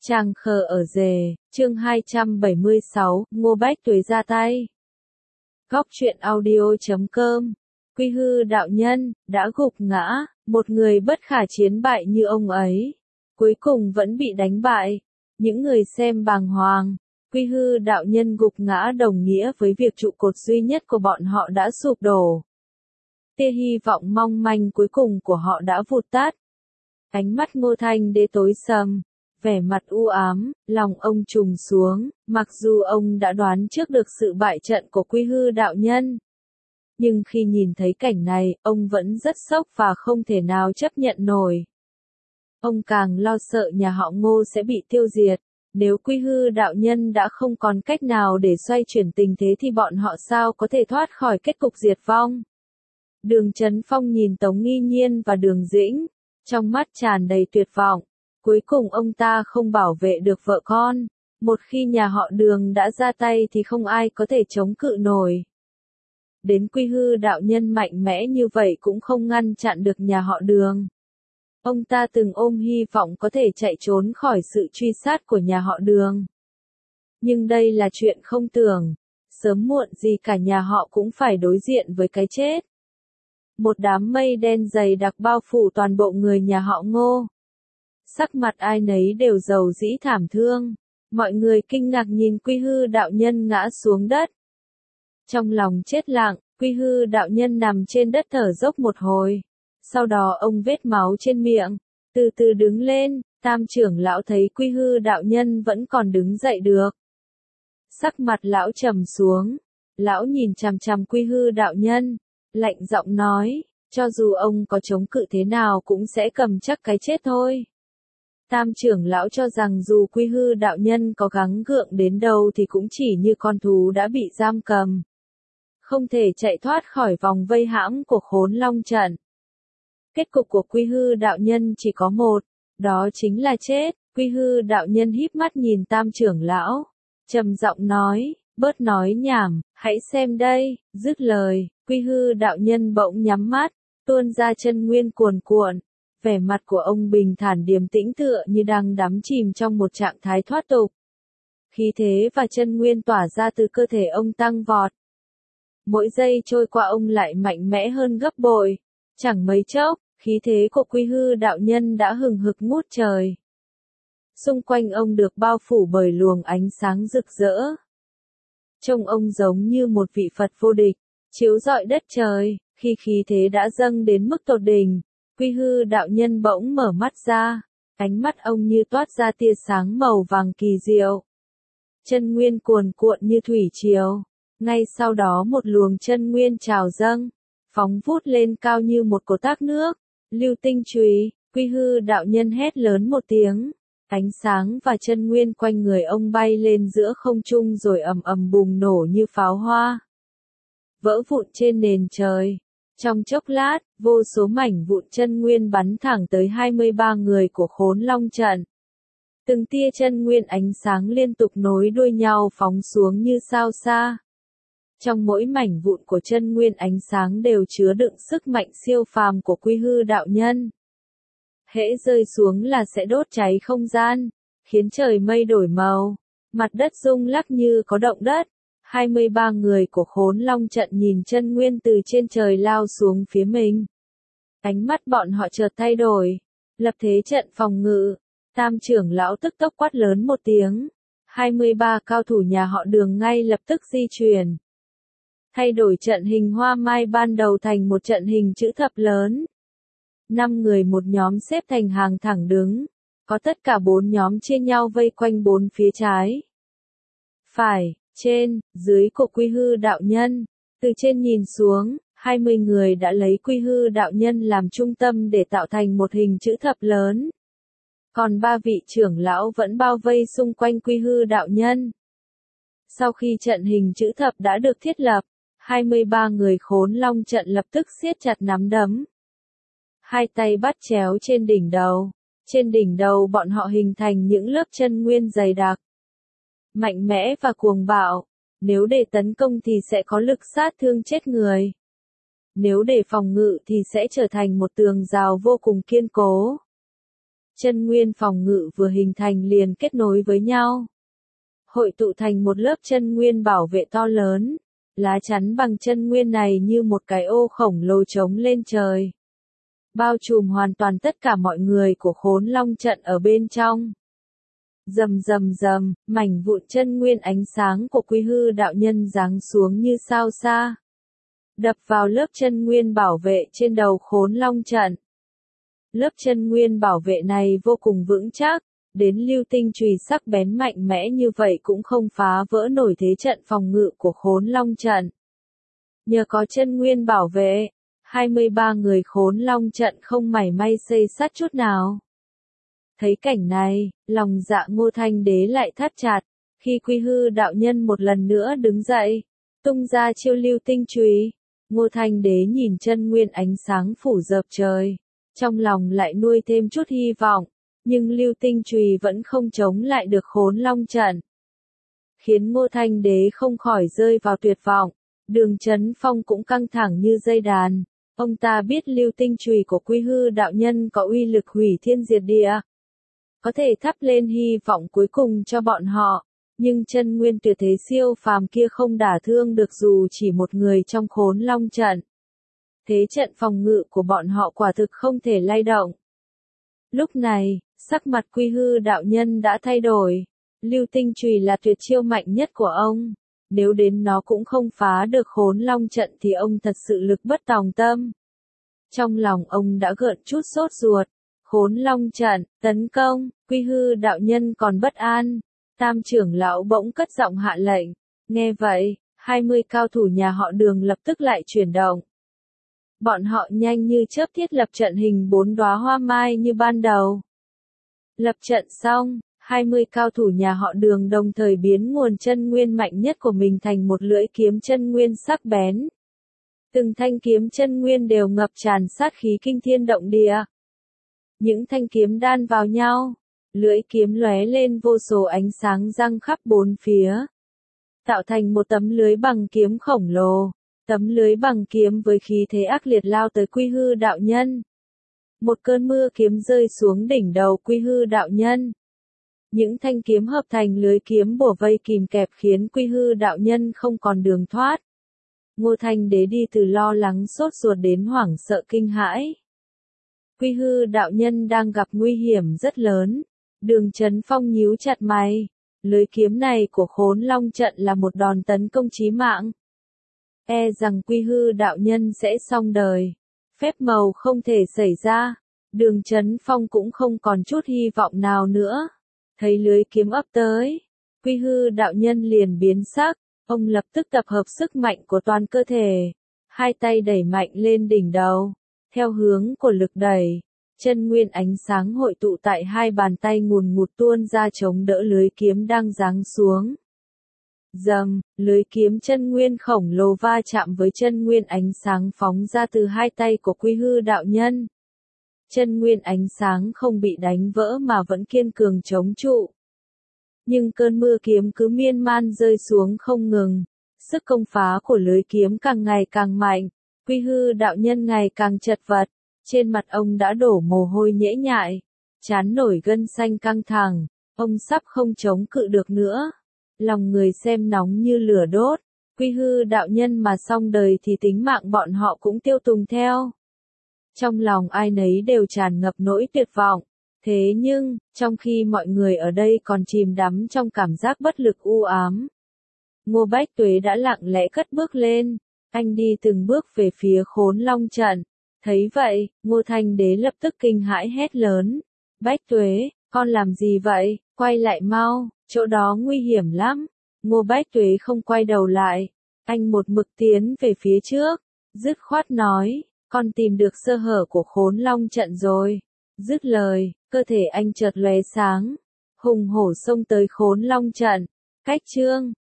Tràng khờ ở rề, chương 276, Ngô Bách Tuế ra tay. Góc truyện audio.com. Quy Hư đạo nhân, đã gục ngã, một người bất khả chiến bại như ông ấy. Cuối cùng vẫn bị đánh bại. Những người xem bàng hoàng. Quy Hư đạo nhân gục ngã đồng nghĩa với việc trụ cột duy nhất của bọn họ đã sụp đổ. Tia hy vọng mong manh cuối cùng của họ đã vụt tắt. Ánh mắt Ngô Thanh Đế tối sầm. Vẻ mặt u ám, lòng ông trùng xuống, mặc dù ông đã đoán trước được sự bại trận của Quy Hư đạo nhân. Nhưng khi nhìn thấy cảnh này, ông vẫn rất sốc và không thể nào chấp nhận nổi. Ông càng lo sợ nhà họ Ngô sẽ bị tiêu diệt. Nếu Quy Hư đạo nhân đã không còn cách nào để xoay chuyển tình thế thì bọn họ sao có thể thoát khỏi kết cục diệt vong. Đường Chấn Phong nhìn Tống Nghi Nhiên và Đường Dĩnh, trong mắt tràn đầy tuyệt vọng. Cuối cùng ông ta không bảo vệ được vợ con. Một khi nhà họ Đường đã ra tay thì không ai có thể chống cự nổi. Đến Quy Hư đạo nhân mạnh mẽ như vậy cũng không ngăn chặn được nhà họ Đường. Ông ta từng ôm hy vọng có thể chạy trốn khỏi sự truy sát của nhà họ Đường. Nhưng đây là chuyện không tưởng. Sớm muộn gì cả nhà họ cũng phải đối diện với cái chết. Một đám mây đen dày đặc bao phủ toàn bộ người nhà họ Ngô. Sắc mặt ai nấy đều rầu rĩ thảm thương. Mọi người kinh ngạc nhìn Quy Hư đạo nhân ngã xuống đất. Trong lòng chết lặng, Quy Hư đạo nhân nằm trên đất thở dốc một hồi. Sau đó ông vết máu trên miệng, từ từ đứng lên. Tam trưởng lão thấy Quy Hư đạo nhân vẫn còn đứng dậy được. Sắc mặt lão trầm xuống. Lão nhìn chằm chằm Quy Hư đạo nhân, lạnh giọng nói, cho dù ông có chống cự thế nào cũng sẽ cầm chắc cái chết thôi. Tam trưởng lão cho rằng dù Quy Hư đạo nhân có gắng gượng đến đâu thì cũng chỉ như con thú đã bị giam cầm. Không thể chạy thoát khỏi vòng vây hãm của Khốn Long trận. Kết cục của Quy Hư đạo nhân chỉ có một, đó chính là chết. Quy Hư đạo nhân híp mắt nhìn Tam trưởng lão, trầm giọng nói, bớt nói nhảm, hãy xem đây. Dứt lời, Quy Hư đạo nhân bỗng nhắm mắt, tuôn ra chân nguyên cuồn cuộn. Vẻ mặt của ông bình thản điềm tĩnh tựa như đang đắm chìm trong một trạng thái thoát tục. Khí thế và chân nguyên tỏa ra từ cơ thể ông tăng vọt. Mỗi giây trôi qua ông lại mạnh mẽ hơn gấp bội. Chẳng mấy chốc, khí thế của Quy Hư đạo nhân đã hừng hực ngút trời. Xung quanh ông được bao phủ bởi luồng ánh sáng rực rỡ. Trông ông giống như một vị Phật vô địch, chiếu rọi đất trời. Khi khí thế đã dâng đến mức tột đỉnh, Quy Hư đạo nhân bỗng mở mắt ra, ánh mắt ông như toát ra tia sáng màu vàng kỳ diệu. Chân nguyên cuồn cuộn như thủy triều, ngay sau đó một luồng chân nguyên trào dâng, phóng vút lên cao như một cột thác nước, lưu tinh chùy. Quy Hư đạo nhân hét lớn một tiếng, ánh sáng và chân nguyên quanh người ông bay lên giữa không trung rồi ầm ầm bùng nổ như pháo hoa, vỡ vụn trên nền trời. Trong chốc lát, vô số mảnh vụn chân nguyên bắn thẳng tới 23 người của Khốn Long trận. Từng tia chân nguyên ánh sáng liên tục nối đuôi nhau phóng xuống như sao xa. Trong mỗi mảnh vụn của chân nguyên ánh sáng đều chứa đựng sức mạnh siêu phàm của Quy Hư đạo nhân. Hễ rơi xuống là sẽ đốt cháy không gian, khiến trời mây đổi màu, mặt đất rung lắc như có động đất. 23 người của Khốn Long trận nhìn chân nguyên từ trên trời lao xuống phía mình. Ánh mắt bọn họ chợt thay đổi, lập thế trận phòng ngự. Tam trưởng lão tức tốc quát lớn một tiếng. 23 cao thủ nhà họ Đường ngay lập tức di chuyển. Thay đổi trận hình hoa mai ban đầu thành một trận hình chữ thập lớn. 5 người một nhóm xếp thành hàng thẳng đứng. Có tất cả 4 nhóm chia nhau vây quanh 4 phía trái, phải, trên, dưới của Quy Hư đạo nhân. Từ trên nhìn xuống, 20 người đã lấy Quy Hư đạo nhân làm trung tâm để tạo thành một hình chữ thập lớn. Còn 3 vị trưởng lão vẫn bao vây xung quanh Quy Hư đạo nhân. Sau khi trận hình chữ thập đã được thiết lập, 23 người Khốn Long trận lập tức siết chặt nắm đấm. Hai tay bắt chéo trên đỉnh đầu. Trên đỉnh đầu bọn họ hình thành những lớp chân nguyên dày đặc, mạnh mẽ và cuồng bạo. Nếu để tấn công thì sẽ có lực sát thương chết người. Nếu để phòng ngự thì sẽ trở thành một tường rào vô cùng kiên cố. chân nguyên phòng ngự vừa hình thành liền kết nối với nhau, hội tụ thành một lớp chân nguyên bảo vệ to lớn. Lá chắn bằng chân nguyên này như một cái ô khổng lồ trống lên trời, bao trùm hoàn toàn tất cả mọi người của Khốn Long trận ở bên trong. Rầm rầm rầm, mảnh vụn chân nguyên ánh sáng của Quy Hư đạo nhân giáng xuống như sao xa, đập vào lớp chân nguyên bảo vệ trên đầu Khốn Long trận. Lớp chân nguyên bảo vệ này vô cùng vững chắc, đến lưu tinh chùy sắc bén mạnh mẽ như vậy cũng không phá vỡ nổi thế trận phòng ngự của Khốn Long trận. Nhờ có chân nguyên bảo vệ, 23 người Khốn Long trận không mảy may xây sát chút nào. Thấy cảnh này, lòng dạ Ngô Thanh Đế lại thắt chặt, khi Quy Hư đạo nhân một lần nữa đứng dậy, tung ra chiêu lưu tinh chùy, Ngô Thanh Đế nhìn chân nguyên ánh sáng phủ dợp trời, trong lòng lại nuôi thêm chút hy vọng, nhưng lưu tinh chùy vẫn không chống lại được Khốn Long trận, khiến Ngô Thanh Đế không khỏi rơi vào tuyệt vọng. Đường Chấn Phong cũng căng thẳng như dây đàn, ông ta biết lưu tinh chùy của Quy Hư đạo nhân có uy lực hủy thiên diệt địa, có thể thắp lên hy vọng cuối cùng cho bọn họ, nhưng chân nguyên tuyệt thế siêu phàm kia không đả thương được dù chỉ một người trong Khốn Long trận. Thế trận phòng ngự của bọn họ quả thực không thể lay động. Lúc này, sắc mặt Quy Hư đạo nhân đã thay đổi, lưu tinh chùy là tuyệt chiêu mạnh nhất của ông, nếu đến nó cũng không phá được Khốn Long trận thì ông thật sự lực bất tòng tâm. Trong lòng ông đã gợn chút sốt ruột. Khốn Long trận, tấn công, Quy Hư đạo nhân còn bất an. Tam trưởng lão bỗng cất giọng hạ lệnh. Nghe vậy, 20 cao thủ nhà họ Đường lập tức lại chuyển động. Bọn họ nhanh như chớp thiết lập trận hình 4 đóa hoa mai như ban đầu. Lập trận xong, 20 cao thủ nhà họ Đường đồng thời biến nguồn chân nguyên mạnh nhất của mình thành một lưỡi kiếm chân nguyên sắc bén. Từng thanh kiếm chân nguyên đều ngập tràn sát khí kinh thiên động địa. Những thanh kiếm đan vào nhau, lưỡi kiếm lóe lên vô số ánh sáng răng khắp bốn phía, tạo thành một tấm lưới bằng kiếm khổng lồ. Tấm lưới bằng kiếm với khí thế ác liệt lao tới Quy Hư đạo nhân. Một cơn mưa kiếm rơi xuống đỉnh đầu Quy Hư đạo nhân. Những thanh kiếm hợp thành lưới kiếm bủa vây kìm kẹp khiến Quy Hư đạo nhân không còn đường thoát. Ngô Thanh Đế đi từ lo lắng sốt ruột đến hoảng sợ kinh hãi. Quy Hư đạo nhân đang gặp nguy hiểm rất lớn. Đường Chấn Phong nhíu chặt mày. Lưới kiếm này của Khốn Long trận là một đòn tấn công chí mạng. E rằng Quy Hư đạo nhân sẽ xong đời. Phép màu không thể xảy ra. Đường Chấn Phong cũng không còn chút hy vọng nào nữa. Thấy lưới kiếm ập tới, Quy Hư đạo nhân liền biến sắc. Ông lập tức tập hợp sức mạnh của toàn cơ thể. Hai tay đẩy mạnh lên đỉnh đầu. Theo hướng của lực đẩy, chân nguyên ánh sáng hội tụ tại hai bàn tay ngùn ngụt tuôn ra chống đỡ lưới kiếm đang giáng xuống. Rầm, lưới kiếm chân nguyên khổng lồ va chạm với chân nguyên ánh sáng phóng ra từ hai tay của Quy Hư đạo nhân. Chân nguyên ánh sáng không bị đánh vỡ mà vẫn kiên cường chống trụ. Nhưng cơn mưa kiếm cứ miên man rơi xuống không ngừng, sức công phá của lưới kiếm càng ngày càng mạnh, Quy Hư đạo nhân ngày càng chật vật, trên mặt ông đã đổ mồ hôi nhễ nhại, trán nổi gân xanh căng thẳng, ông sắp không chống cự được nữa. Lòng người xem nóng như lửa đốt, Quy Hư đạo nhân mà xong đời thì tính mạng bọn họ cũng tiêu tùng theo. Trong lòng ai nấy đều tràn ngập nỗi tuyệt vọng. Thế nhưng, trong khi mọi người ở đây còn chìm đắm trong cảm giác bất lực u ám, Ngô Bách Tuế đã lặng lẽ cất bước lên, anh đi từng bước về phía Khốn Long trận. Thấy vậy, Ngô Thanh Đế lập tức kinh hãi hét lớn. Bách Tuế, con làm gì vậy, quay lại mau, chỗ đó nguy hiểm lắm. Ngô Bách Tuế không quay đầu lại, anh một mực tiến về phía trước, dứt khoát nói, con tìm được sơ hở của Khốn Long trận rồi. Dứt lời, cơ thể anh chợt lóe sáng, hùng hổ xông tới Khốn Long trận. Cách chương